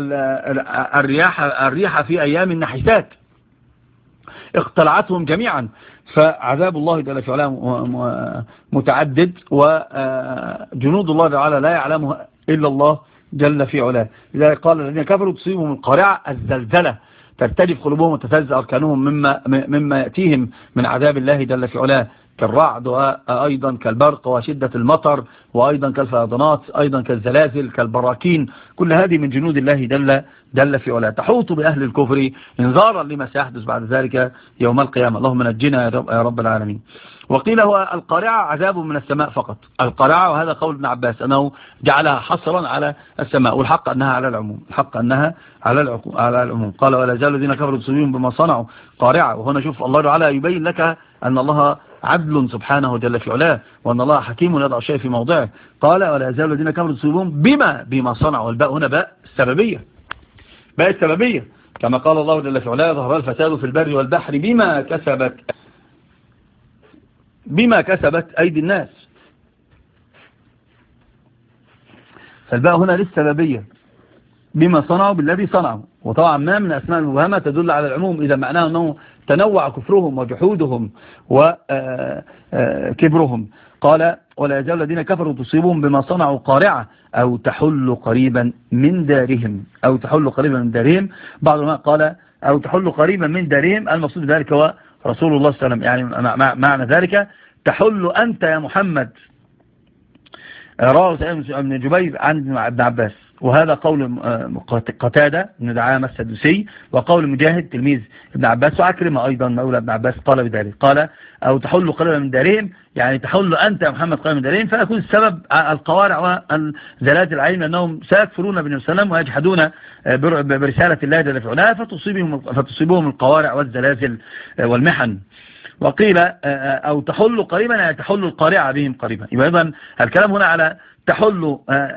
الرياح الريح في أيام النحسات اقتلعتهم جميعا. فعذاب الله جل في علاه متعدد، وجنود الله تعالى لا يعلمها إلا الله جل في علاه. لذلك قال الذين كفروا تصيبهم القارعة الزلزلة ترتجف قلوبهم وتهتز أركانهم مما مما يأتيهم من عذاب الله جل في علاه، كالرعد وأيضا كالبرق وشدة المطر وأيضا كالفيضانات، أيضا كالزلازل كالبراكين. كل هذه من جنود الله جل جل في علاه تحوط بأهل الكفر انذارا لما سيحدث بعد ذلك يوم القيامة. اللهم نجنا يا رب العالمين. وقيل هو القارعة عذاب من السماء فقط، القارعة، وهذا قول ابن عباس أنه جعلها حصرا على السماء، والحق أنها على العموم، الحق أنها على على العموم. قال ولا يزال الذين كفروا تصيبهم بما صنعوا قارعة. وهنا شوف الله تعالى يبين لك أن الله عدل سبحانه جل في علاه، وأن الله حكيم يضع الشيء في موضعه. قال ولا يزال الذين كفروا تصيبهم بما بما صنعوا، والباء هنا باء السببية، باء السببية، كما قال الله جل في علاه ظهر الفساد في البر والبحر بما كسبت بما كسبت أيدي الناس. فالباء هنا للسببية، بما صنعوا بالذي صنعوا. وطبعا ما من أسماء المبهمة تدل على العموم، إذا معناه أنه تنوع كفرهم وجحودهم وكبرهم. قال ولا يزال الذين كفروا تصيبهم بما صنعوا قارعة أو تحل قريبا من دارهم، أو تحل قريبا من دارهم. بعض ما قال أو تحل قريبا من دارهم، المقصود ذلك هو رسول الله صلى الله عليه وسلم. يعني معنى ذلك تحل أنت يا محمد، رواه سعيد بن جبير عن ابن عباس، وهذا قول قتادة بن دعامة السدوسي، وقول مجاهد تلميذ ابن عباس، وعكرمة أيضا مولى ابن عباس قال بذلك. قال أو تحل قريبا من دارهم، يعني تحل أنت يا محمد قريبا من دارهم، فيكون السبب القوارع والزلازل العين، لأنهم سيكفرون بالنبي صلى الله عليه وسلم ويجحدون برسالة الله جل في علاه، فتصيبهم فتصيبهم القوارع والزلازل والمحن. وقيل أو تحل قريبا يعني تحل القارعة بهم قريبا. يبقى أيضا الكلام هنا على تحل،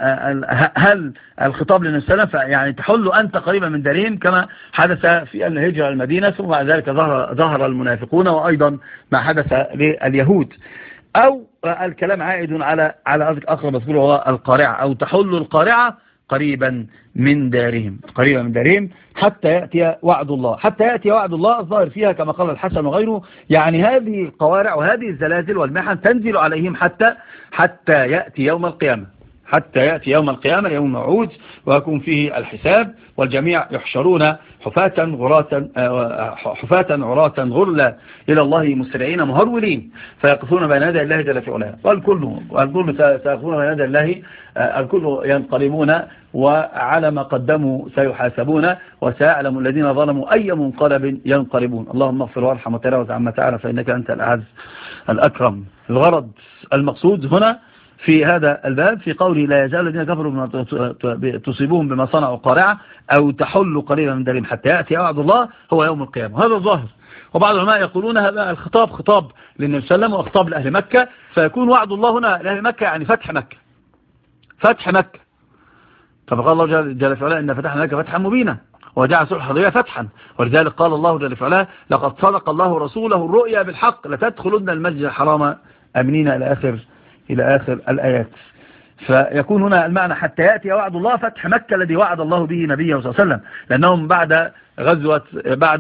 هل الخطاب للنبي صلى الله عليه وسلم يعني تحل أنت قريبا من دارهم كما حدث في الهجرة المدينة، ثم بعد ذلك ظهر, ظهر المنافقون، وأيضا ما حدث لليهود. أو الكلام عائد على على أقرب مذكور هو القارعة، أو تحل القارعة قريبا من دارهم، قريبا من دارهم حتى يأتي وعد الله. حتى يأتي وعد الله الظاهر فيها كما قال الحسن وغيره، يعني هذه القوارع وهذه الزلازل والمحن تنزل عليهم حتى حتى يأتي يوم القيامة، حتى يأتي يوم القيامة، يوم موعود ويكون فيه الحساب، والجميع يحشرون حفاة غراة حفاة عراة غرلا إلى الله مسرعين مهرولين، فيقفون بين يدي الله جل في علاه، والكل والكل سيقفون بين يدي الله، الكل ينقلبون وعلى ما قدموا سيحاسبون، وسيعلم الذين ظلموا أي منقلب ينقلبون. اللهم اغفر وارحم وتجاوز عما تعالى، فإنك أنت الأعز الأكرم. الغرض المقصود هنا في هذا الباب في قوله لا يزال الذين كفروا تصيبهم بما صنعوا قارعة أو تحل قريبا من دارهم حتى يأتي وعد الله هو يوم القيامة. هذا الظاهر. وبعض العلماء يقولون هذا الخطاب خطاب للنبي صلى الله عليه وسلم وخطاب لأهل مكة، فيكون وعد الله هنا لأهل مكة يعني فتح مكة، فتح مكة كما قال الله جل في علاه إن فتحنا لك فتحا مبينا وجعل صلح الحديبية فتحا. ولذلك قال الله جل في علاه لقد صدق الله رسوله الرؤيا بالحق لتدخلن المسجد الحرام آمنين إلى آخر إلى آخر الآيات. فيكون هنا المعنى حتى يأتي وعد الله فتح مكة الذي وعد الله به نبيه صلى الله عليه وسلم، لأنهم بعد غزوة بعد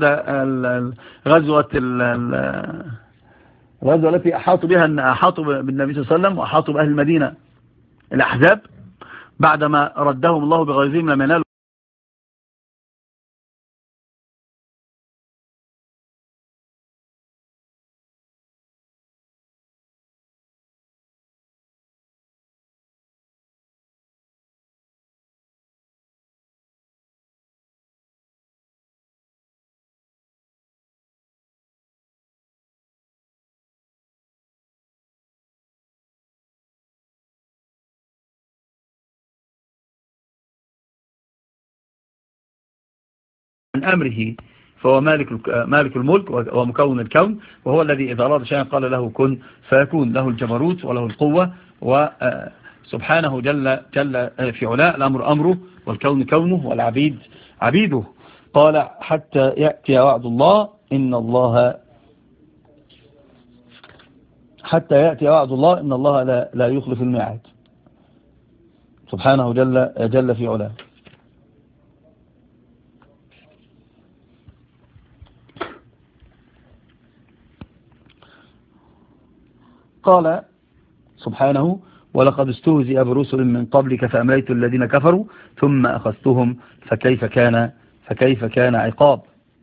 غزوة الغزوة التي أحاطوا بها أحاطوا بالنبي صلى الله عليه وسلم وأحاطوا بأهل المدينة الأحزاب، بعدما ردهم الله بغيظهم لم ينالوا من أمره، فهو مالك مالك الملك ومكون الكون، وهو الذي إذا أراد شيئا قال له كن فيكون، له الجبروت وله القوة، وسبحانه جل جل في علاء، الأمر أمره والكون كونه والعبيد عبيده. قال حتى يأتي وعد الله إن الله حتى يأتي وعد الله إن الله لا, لا يخلف الميعاد، سبحانه جل جل في علاه. قال سبحانه ولقد استهزئ برسل من قبلك فأمليت الذين كفروا ثم أخذتهم فكيف كان فكيف كان عقاب.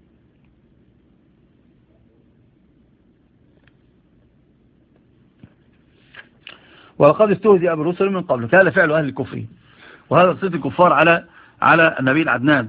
ولقد استهزئ برسل من قبلك، هذا فعل أهل الكفر، وهذا صيت الكفار على على النبي العدنان،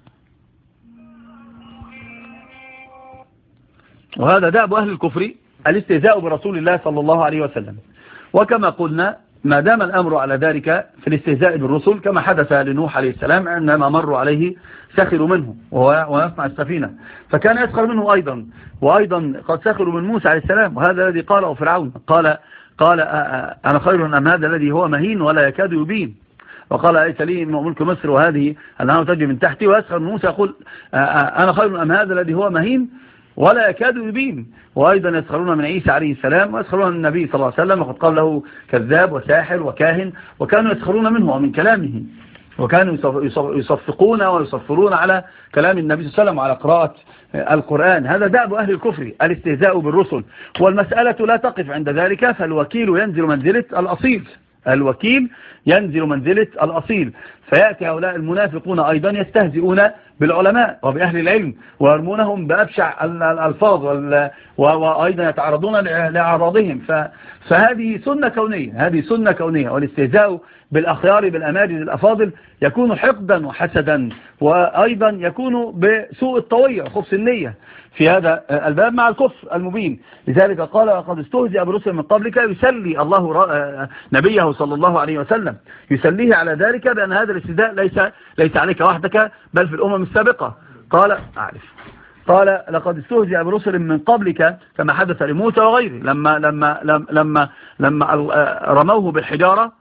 وهذا دأب أهل الكفر الاستهزاء برسول الله صلى الله عليه وسلم. وكما قلنا ما دام الأمر على ذلك في الاستهزاء بالرسل، كما حدث لنوح عليه السلام عندما مروا عليه سخروا منه وهو يصنع السفينة، فكان يسخر منه أيضا، وأيضا قد سخروا من موسى عليه السلام، وهذا الذي قاله فرعون، قال قال أنا خير أم هذا الذي هو مهين ولا يكاد يبين، وقال ليس لي ملك مصر وهذه الأنهار تجري من تحتي، ويسخر من موسى يقول أنا خير أم هذا الذي هو مهين ولا يكاد يبين. وأيضا يسخرون من عيسى عليه السلام، ويسخرون من النبي صلى الله عليه وسلم، وقد قال له كذاب وساحر وكاهن، وكانوا يسخرون منه ومن كلامه، وكانوا يصفقون ويصفرون على كلام النبي صلى الله عليه وسلم وعلى قراءة القرآن. هذا دأب أهل الكفر الاستهزاء بالرسل، والمسألة لا تقف عند ذلك، فالوكيل ينزل منزلة الأصيل، الوكيل ينزل منزلة الأصيل. فيأتي هؤلاء المنافقون أيضا يستهزئون بالعلماء وبأهل العلم ويرمونهم بأبشع الألفاظ، وأيضا يتعرضون لأعراضهم. فهذه سنة كونية، هذه سنة كونية. والاستهزاء بالأخيار بالأماجد الأفاضل يكون حقدا وحسدا، وأيضا يكون بسوء الطوية وخبث النية في هذا الباب مع الكفر المبين. لذلك قال وقد استهزئ برسل من قبلك، يسلي الله نبيه صلى الله عليه وسلم، يسليه على ذلك بأن هذا الاستهزاء ليس ليس عليك وحدك بل في الأمم السابقة. قال أعرف قال لقد استهزئ برسل من قبلك كما حدث لموسى وغيره، لما لما لما لما رموه بالحجارة،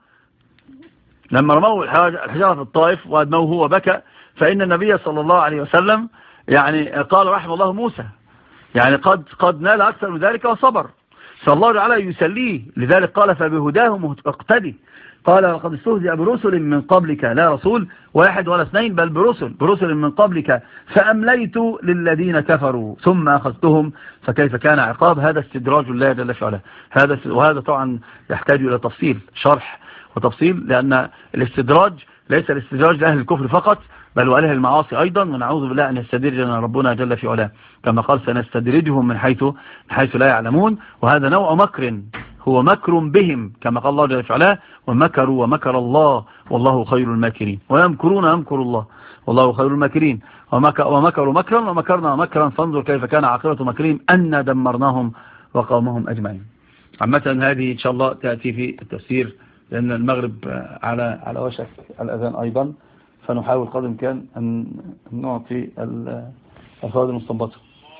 لما رموه الحجارة في الطائف وأدموه وبكى، فإن النبي صلى الله عليه وسلم يعني قال رحم الله موسى، يعني قد قد نال أكثر من ذلك وصبر، فالله تعالى يسليه. لذلك قال فبهداهم اقتدي. قال لقد استهزئ برسل من قبلك، لا رسول واحد ولا اثنين بل برسل برسل من قبلك فأمليت للذين كفروا ثم أخذتهم فكيف كان عقاب. هذا استدراج الله جل وعلا، هذا وهذا طبعا يحتاج إلى تفصيل، شرح وتفصيل، لأن الاستدراج ليس الاستدراج لأهل الكفر فقط بل وأهل المعاصي أيضا، ونعوذ بالله أن يستدرجنا ربنا جل في علاه، كما قال سنستدرجهم من حيث من حيث لا يعلمون. وهذا نوع مكر هو مكر بهم، كما قال الله جل في علاه ومكروا ومكر الله والله خير الماكرين، ويمكرون يمكر الله والله خير الماكرين، ومكروا مكرا ومكرنا مكرا فانظر كيف كان عاقبة مكرهم أن دمرناهم وقومهم أجمعين. عامة هذه إن شاء الله تأتي في التفسير، لأن المغرب على على وشك الأذان أيضا، فنحاول قدر الإمكان أن نعطي الفوائد المستنبطة.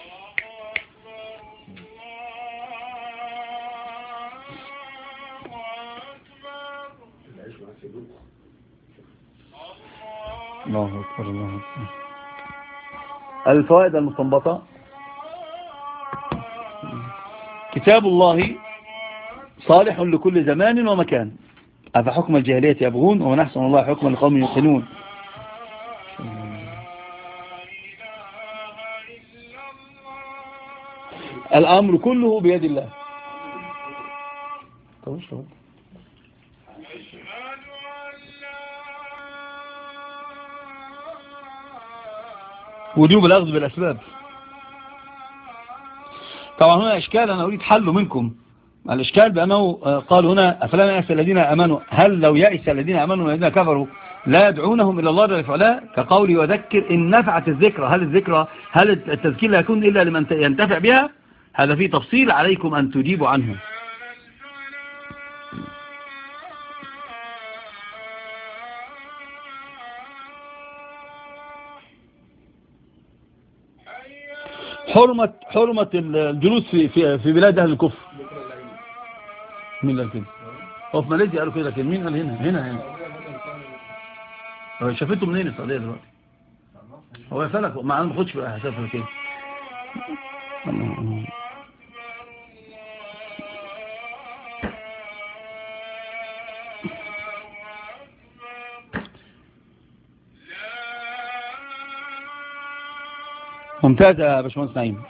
الله أكبر الله أكبر. الفوائد المستنبطة: كتاب الله صالح لكل زمان ومكان، أفحكم الجاهلية يبغون ومن أحسن الله حكما لقوم يوقنون. الأمر كله بيد الله. طيب وجوب الأخذ بالأسباب. طبعا هنا إشكال أنا أريد حله منكم. الإشكال بأنه قال هنا أفلا يأس الذين آمنوا، هل لو يأس الذين آمنوا والذين كفروا لا يدعونهم إلى الله جل وعلا كقولي وذكر إن نفعت الذكرى؟ هل الذكرى هل التذكير لا يكون إلا لمن ينتفع بها؟ هذا فيه تفصيل عليكم أن تجيبوا عنه. حرمة حرمة الجلوس في في في بلاد أهل الكفر. مين قال كده؟ هو في ماليزيا قالوا كده، لكن مين قال هنا؟ هنا هنا شافته منين السعودية دلوقتي؟ هو يفلك مع أنا ما باخدش بقى حساب كده. ممتاز يا باشمهندس نعيم.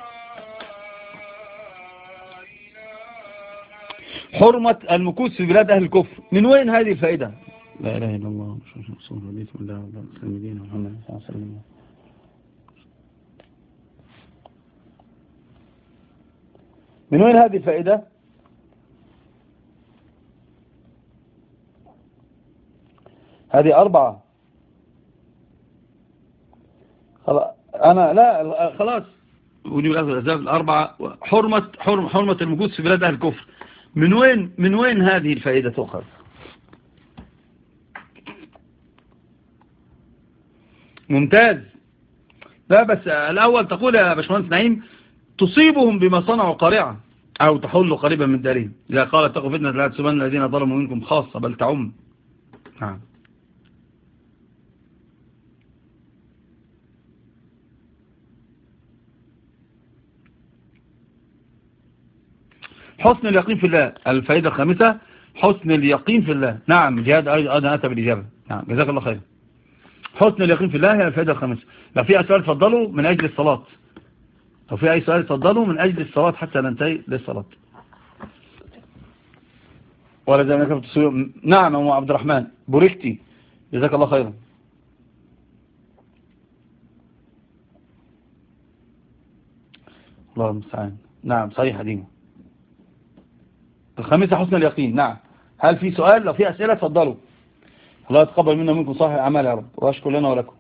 حرمة المكوث في بلاد أهل الكفر، من وين هذه الفائدة؟ لا إله إلا الله بسم الله الرحمن الرحيم. من وين هذه الفائدة؟ هذه أربعة. أنا لا خلاص ودي الأسباب الأربعة. حرمة حرمة حرمة المكوث في بلاد أهل الكفر، من وين من وين هذه الفائدة تؤخذ؟ ممتاز. لا بس الأول تقول يا باشمهندس نعيم تصيبهم بما صنعوا قارعة أو تحل قريبا من دارهم، إذا قال اتقوا فتنة لا تصيبن الذين ظلموا منكم خاصة بل تعم. نعم. حسن اليقين في الله، الفائدة الخامسة حسن اليقين في الله. نعم جهاد أيضا أتى بالإجابة. نعم جزاك الله خير. حسن اليقين في الله هي الفائدة الخامسة. لو في أي سؤال تفضلوا من أجل الصلاة، لو في أي سؤال تفضلوا من أجل الصلاة حتى ننتهي للصلاة. ولا زي ما كنت تسوي. نعم أم عبد الرحمن بوركتي جزاك الله خيرا. الله المستعان. نعم صحيح ديما. الخامسة حسن اليقين. نعم. هل في سؤال؟ لو في أسئلة تفضلوا. الله يتقبل منا ومنكم صالح الأعمال يا رب، وأشكر لنا ولكم.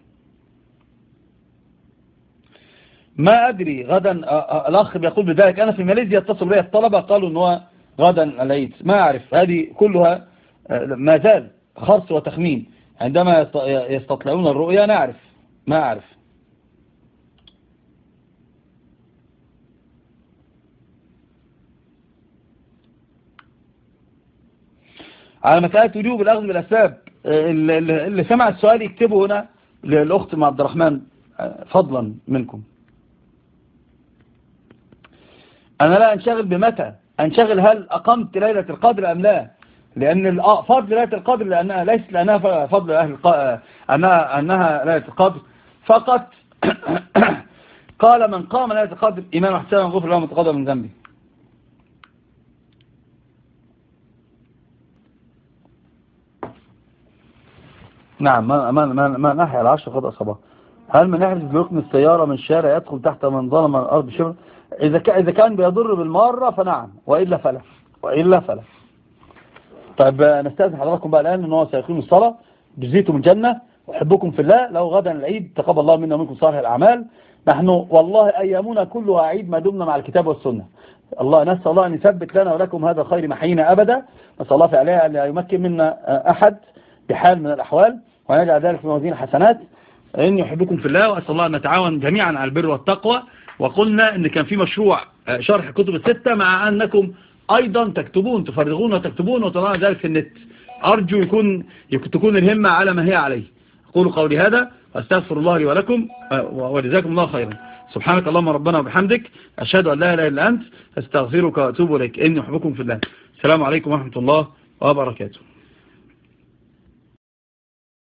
ما أدري غدا الأخ بيقول بذلك. أنا في ماليزيا اتصل بي الطلبة قالوا أنه غدا العيد، ما أعرف. هذه كلها ما زال خرص وتخمين. عندما يستطلعون الرؤيا نعرف، ما أعرف. على مسألة وجوب الأخذ بالأسباب، اللي سمع السؤال يكتبه هنا للأخت مع عبد الرحمن فضلا منكم. أنا لا أنشغل بمتى، أنشغل هل أقمت ليلة القدر أم لا، لأن فضل ليلة القدر لأنها ليست لأنها فضل أهل الق... أنها, أنها ليلة القدر فقط. قال من قام ليلة القدر إيمان واحتسابا غفر له ما تقدم من ذنبه. نعم. ما ما ما, ما نحيا العشر قد أصابه. هل من يحرز بركن السيارة من شارع يدخل تحت من ظلم الأرض شبر؟ إذا إذا كان بيضر بالمارة فنعم، وإلا فلا وإلا فلا. طيب نستأذن حضراتكم بقى الآن إن هو سيقيم الصلاة. جزيتم الجنة وحبكم في الله. لو غدا العيد تقبل الله منا ومنكم صالح الأعمال. نحن والله أيامنا كلها عيد ما دمنا مع الكتاب والسنة. الله نسأل الله أن يثبت لنا ولكم هذا الخير محينا أبدا. نسأل الله في عليها أن لا يمكن منا أحد بحال من الأحوال، ونجعل ذلك في موازين حسنات. إني أحبكم في الله، وأسأل الله أن نتعاون جميعا على البر والتقوى. وقلنا إن كان في مشروع شرح كتب الستة، مع أنكم أيضا تكتبون تفرغون وتكتبون وتضعون ذلك في النت. أرجو يكون تكون الهمة على ما هي عليه. أقول قولي هذا وأستغفر الله لي ولكم وجزاكم الله خيرا. سبحانك اللهم ربنا وبحمدك، أشهد أن لا إله إلا أنت، أستغفرك وأتوب إليك. إني أحبكم في الله. السلام عليكم ورحمة الله وبركاته.